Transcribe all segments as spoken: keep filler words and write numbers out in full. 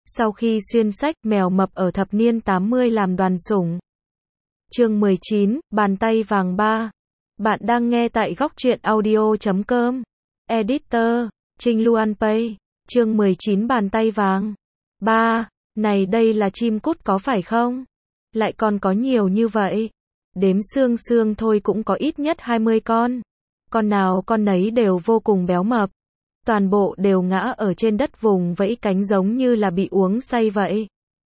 Sau khi xuyên sách, mèo mập ở thập niên tám mươi làm đoàn sủng. Chương mười chín, bàn tay vàng ba. Bạn đang nghe tại góc truyện audio chấm com. Editor, Trinh Luan Pay. Chương mười chín bàn tay vàng. ba. Này đây là chim cút có phải không? Lại còn có nhiều như vậy. Đếm xương xương thôi cũng có ít nhất hai mươi con. Con nào con nấy đều vô cùng béo mập. Toàn bộ đều ngã ở trên đất vùng vẫy cánh giống như là bị uống say vậy.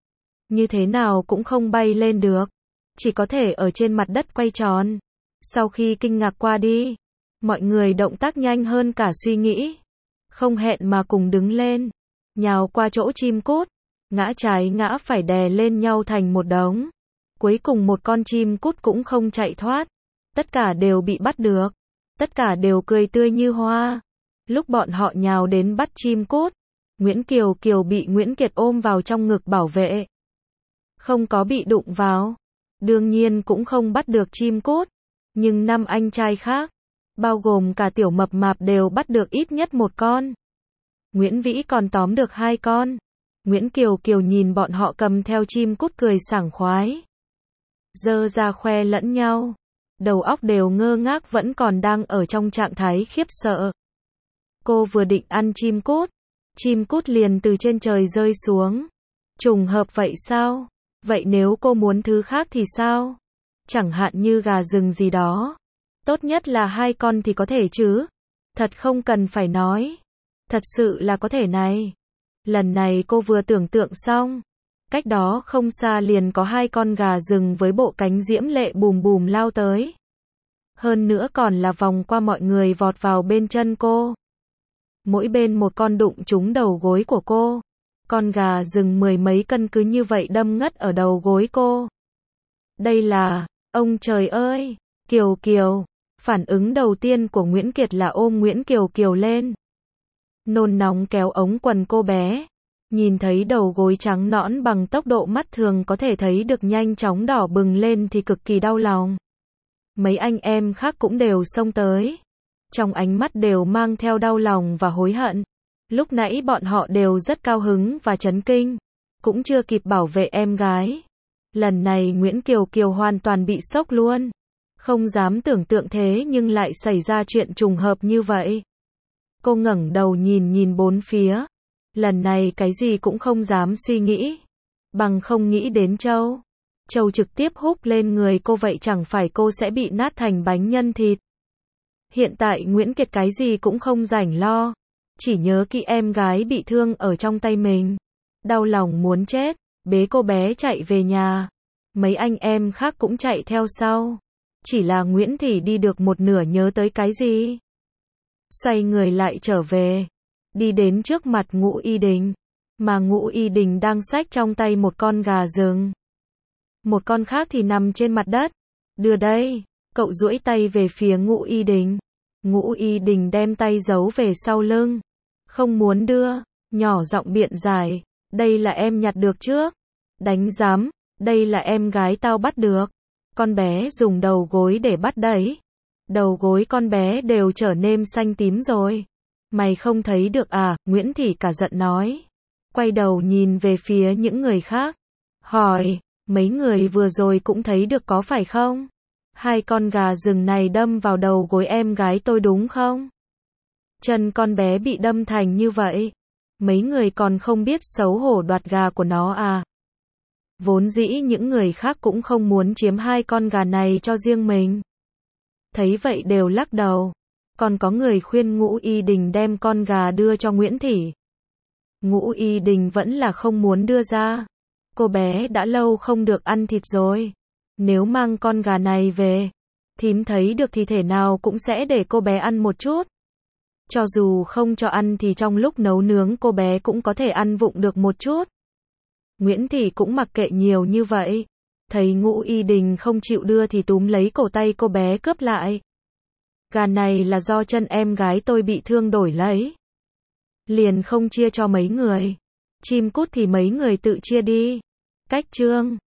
Như thế nào cũng không bay lên được. Chỉ có thể ở trên mặt đất quay tròn. Sau khi kinh ngạc qua đi, mọi người động tác nhanh hơn cả suy nghĩ. Không hẹn mà cùng đứng lên, nhào qua chỗ chim cút, ngã trái ngã phải đè lên nhau thành một đống. Cuối cùng một con chim cút cũng không chạy thoát. Tất cả đều bị bắt được. Tất cả đều cười tươi như hoa. Lúc bọn họ nhào đến bắt chim cút, Nguyễn Kiều Kiều bị Nguyễn Kiệt ôm vào trong ngực bảo vệ. Không có bị đụng vào. Đương nhiên cũng không bắt được chim cút. Nhưng năm anh trai khác, bao gồm cả tiểu mập mạp đều bắt được ít nhất một con. Nguyễn Vĩ còn tóm được hai con. Nguyễn Kiều Kiều nhìn bọn họ cầm theo chim cút cười sảng khoái. Giơ ra khoe lẫn nhau. Đầu óc đều ngơ ngác vẫn còn đang ở trong trạng thái khiếp sợ. Cô vừa định ăn chim cút. Chim cút liền từ trên trời rơi xuống. Trùng hợp vậy sao? Vậy nếu cô muốn thứ khác thì sao? Chẳng hạn như gà rừng gì đó. Tốt nhất là hai con thì có thể chứ. Thật không cần phải nói. Thật sự là có thể này. Lần này cô vừa tưởng tượng xong. Cách đó không xa liền có hai con gà rừng với bộ cánh diễm lệ bùm bùm lao tới. Hơn nữa còn là vòng qua mọi người vọt vào bên chân cô. Mỗi bên một con đụng trúng đầu gối của cô. Con gà rừng mười mấy cân cứ như vậy đâm ngất ở đầu gối cô. Đây là, ông trời ơi, Kiều Kiều. Phản ứng đầu tiên của Nguyễn Kiệt là ôm Nguyễn Kiều Kiều lên. Nôn nóng kéo ống quần cô bé. Nhìn thấy đầu gối trắng nõn bằng tốc độ mắt thường có thể thấy được nhanh chóng đỏ bừng lên thì cực kỳ đau lòng. Mấy anh em khác cũng đều xông tới. Trong ánh mắt đều mang theo đau lòng và hối hận. Lúc nãy bọn họ đều rất cao hứng và chấn kinh. Cũng chưa kịp bảo vệ em gái. Lần này Nguyễn Kiều Kiều hoàn toàn bị sốc luôn. Không dám tưởng tượng thế nhưng lại xảy ra chuyện trùng hợp như vậy. Cô ngẩng đầu nhìn nhìn bốn phía. Lần này cái gì cũng không dám suy nghĩ. Bằng không nghĩ đến Châu. Châu trực tiếp húc lên người cô vậy chẳng phải cô sẽ bị nát thành bánh nhân thịt. Hiện tại Nguyễn Kiệt cái gì cũng không rảnh lo. Chỉ nhớ kỹ em gái bị thương ở trong tay mình. Đau lòng muốn chết. Bế cô bé chạy về nhà. Mấy anh em khác cũng chạy theo sau. Chỉ là Nguyễn Thị đi được một nửa nhớ tới cái gì. Xoay người lại trở về. Đi đến trước mặt Ngũ Y Đình. Mà Ngũ Y Đình đang xách trong tay một con gà rừng. Một con khác thì nằm trên mặt đất. Đưa đây. Cậu duỗi tay về phía Ngũ Y Đình. Ngũ Y Đình đem tay giấu về sau lưng. Không muốn đưa. Nhỏ giọng biện giải. Đây là em nhặt được trước. Đánh giám. Đây là em gái tao bắt được. Con bé dùng đầu gối để bắt đấy. Đầu gối con bé đều trở nên xanh tím rồi. Mày không thấy được à? Nguyễn Thị cả giận nói. Quay đầu nhìn về phía những người khác. Hỏi, mấy người vừa rồi cũng thấy được có phải không? Hai con gà rừng này đâm vào đầu gối em gái tôi đúng không? Chân con bé bị đâm thành như vậy. Mấy người còn không biết xấu hổ đoạt gà của nó à? Vốn dĩ những người khác cũng không muốn chiếm hai con gà này cho riêng mình. Thấy vậy đều lắc đầu. Còn có người khuyên Ngũ Y Đình đem con gà đưa cho Nguyễn Thị. Ngũ Y Đình vẫn là không muốn đưa ra. Cô bé đã lâu không được ăn thịt rồi. Nếu mang con gà này về, thím thấy được thì thể nào cũng sẽ để cô bé ăn một chút. Cho dù không cho ăn thì trong lúc nấu nướng cô bé cũng có thể ăn vụng được một chút. Nguyễn Thị cũng mặc kệ nhiều như vậy. Thấy Ngũ Y Đình không chịu đưa thì túm lấy cổ tay cô bé cướp lại. Gà này là do chân em gái tôi bị thương đổi lấy. Liền không chia cho mấy người. Chim cút thì mấy người tự chia đi. Cách chương